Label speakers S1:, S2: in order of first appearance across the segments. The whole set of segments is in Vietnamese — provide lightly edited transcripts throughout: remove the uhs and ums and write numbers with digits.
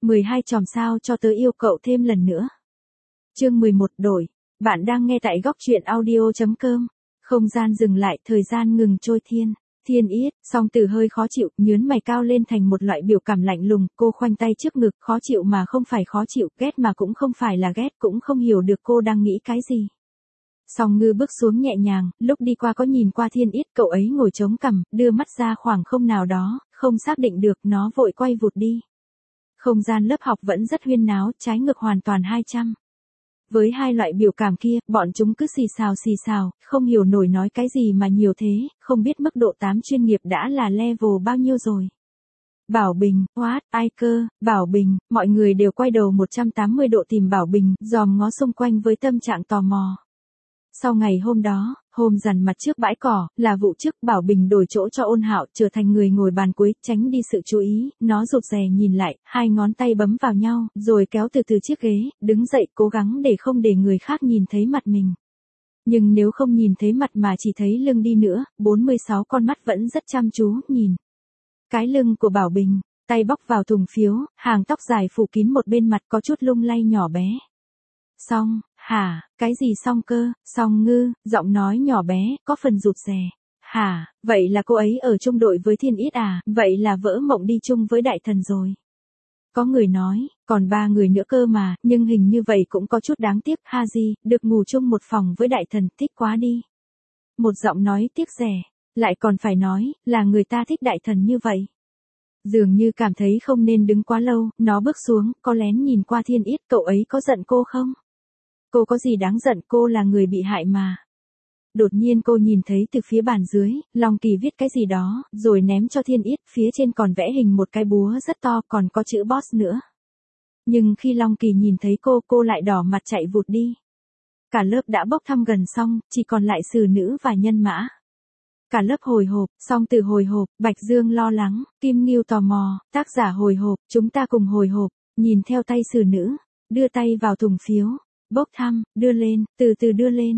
S1: 12 chòm sao cho tớ yêu cậu thêm lần nữa. Chương 11 đổi. Bạn đang nghe tại góc truyện audio.com. Không gian dừng lại, thời gian ngừng trôi. Thiên Yết, Song Tử hơi khó chịu, nhướn mày cao lên thành một loại biểu cảm lạnh lùng, cô khoanh tay trước ngực, khó chịu mà không phải khó chịu, ghét mà cũng không phải là ghét, cũng không hiểu được cô đang nghĩ cái gì. Song Ngư bước xuống nhẹ nhàng, lúc đi qua có nhìn qua Thiên Yết, cậu ấy ngồi chống cằm, đưa mắt ra khoảng không nào đó, không xác định được, nó vội quay vụt đi. Không gian lớp học vẫn rất huyên náo, trái ngược hoàn toàn 200. Với hai loại biểu cảm kia, bọn chúng cứ xì xào, không hiểu nổi nói cái gì mà nhiều thế, không biết mức độ 8 chuyên nghiệp đã là level bao nhiêu rồi. Bảo Bình, what, ai cơ, Bảo Bình, mọi người đều quay đầu 180 độ tìm Bảo Bình, dòm ngó xung quanh với tâm trạng tò mò. Sau ngày hôm đó, hôm dằn mặt trước bãi cỏ, là vụ trước, Bảo Bình đổi chỗ cho Ôn Hạo, trở thành người ngồi bàn cuối, tránh đi sự chú ý, nó rụt rè nhìn lại, hai ngón tay bấm vào nhau, rồi kéo từ từ chiếc ghế, đứng dậy cố gắng để không để người khác nhìn thấy mặt mình. Nhưng nếu không nhìn thấy mặt mà chỉ thấy lưng đi nữa, 46 con mắt vẫn rất chăm chú, nhìn. Cái lưng của Bảo Bình, tay bóc vào thùng phiếu, hàng tóc dài phủ kín một bên mặt có chút lung lay nhỏ bé. Xong, hả, cái gì xong cơ, Song Ngư, giọng nói nhỏ bé, có phần rụt rè. Hả, vậy là cô ấy ở chung đội với Thiên Yết à, vậy là vỡ mộng đi chung với đại thần rồi. Có người nói, còn 3 người nữa cơ mà, nhưng hình như vậy cũng có chút đáng tiếc, Haji, được ngủ chung một phòng với đại thần, thích quá đi. Một giọng nói tiếc rẻ, lại còn phải nói, là người ta thích đại thần như vậy. Dường như cảm thấy không nên đứng quá lâu, nó bước xuống, có lén nhìn qua Thiên Yết, cậu ấy có giận cô không? Cô có gì đáng giận, cô là người bị hại mà. Đột nhiên cô nhìn thấy từ phía bàn dưới, Long Kỳ viết cái gì đó, rồi ném cho Thiên Yết, phía trên còn vẽ hình một cái búa rất to, còn có chữ boss nữa. Nhưng khi Long Kỳ nhìn thấy cô lại đỏ mặt chạy vụt đi. Cả lớp đã bốc thăm gần xong, chỉ còn lại Sử Nữ và Nhân Mã. Cả lớp hồi hộp, Song Tử hồi hộp, Bạch Dương lo lắng, Kim Ngưu tò mò, tác giả hồi hộp, chúng ta cùng hồi hộp, nhìn theo tay Sử Nữ, đưa tay vào thùng phiếu. Bốc thăm, đưa lên, từ từ đưa lên,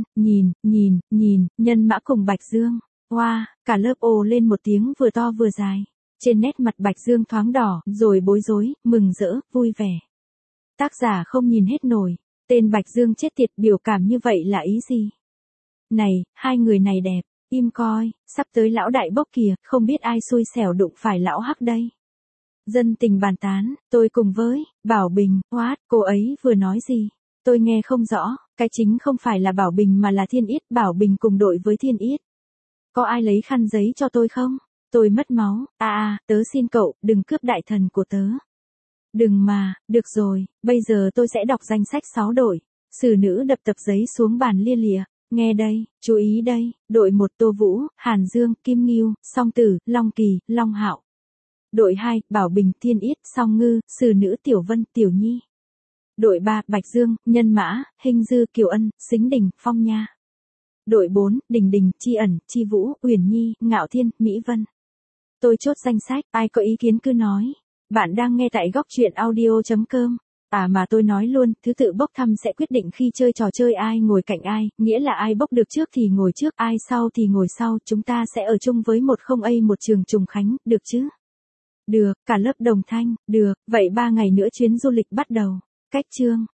S1: nhìn, Nhân Mã cùng Bạch Dương. Wow, cả lớp ồ lên một tiếng vừa to vừa dài. Trên nét mặt Bạch Dương thoáng đỏ, rồi bối rối, mừng rỡ, vui vẻ. Tác giả không nhìn hết nổi. Tên Bạch Dương chết tiệt, biểu cảm như vậy là ý gì? Này, hai người này đẹp, im coi, sắp tới lão đại bốc kìa, không biết ai xui xẻo đụng phải lão hắc đây. Dân tình bàn tán, tôi cùng với, Bảo Bình, what, cô ấy vừa nói gì? Tôi nghe không rõ, cái chính không phải là Bảo Bình mà là Thiên Yết, Bảo Bình cùng đội với Thiên Yết. Có ai lấy khăn giấy cho tôi không? Tôi mất máu, tớ xin cậu, đừng cướp đại thần của tớ. Đừng mà, được rồi, bây giờ tôi sẽ đọc danh sách 6 đội. Sử Nữ đập tập giấy xuống bàn lia lịa. Nghe đây, chú ý đây, đội 1 Tô Vũ, Hàn Dương, Kim Ngưu, Song Tử, Long Kỳ, Long Hạo. Đội 2, Bảo Bình, Thiên Yết, Song Ngư, Sử Nữ, Tiểu Vân, Tiểu Nhi. Đội 3, Bạch Dương, Nhân Mã, Hình Dư, Kiều Ân, Sính Đình, Phong Nha. Đội 4, Đình Đình, Chi Ẩn, Chi Vũ, Uyển Nhi, Ngạo Thiên, Mỹ Vân. Tôi chốt danh sách, ai có ý kiến cứ nói. Bạn đang nghe tại góc truyện audio.com. Mà tôi nói luôn, thứ tự bốc thăm sẽ quyết định khi chơi trò chơi ai ngồi cạnh ai, nghĩa là ai bốc được trước thì ngồi trước, ai sau thì ngồi sau, chúng ta sẽ ở chung với 10A một trường Trùng Khánh, được chứ? Được, cả lớp đồng thanh, được, vậy 3 ngày nữa chuyến du lịch bắt đầu. Cách chương.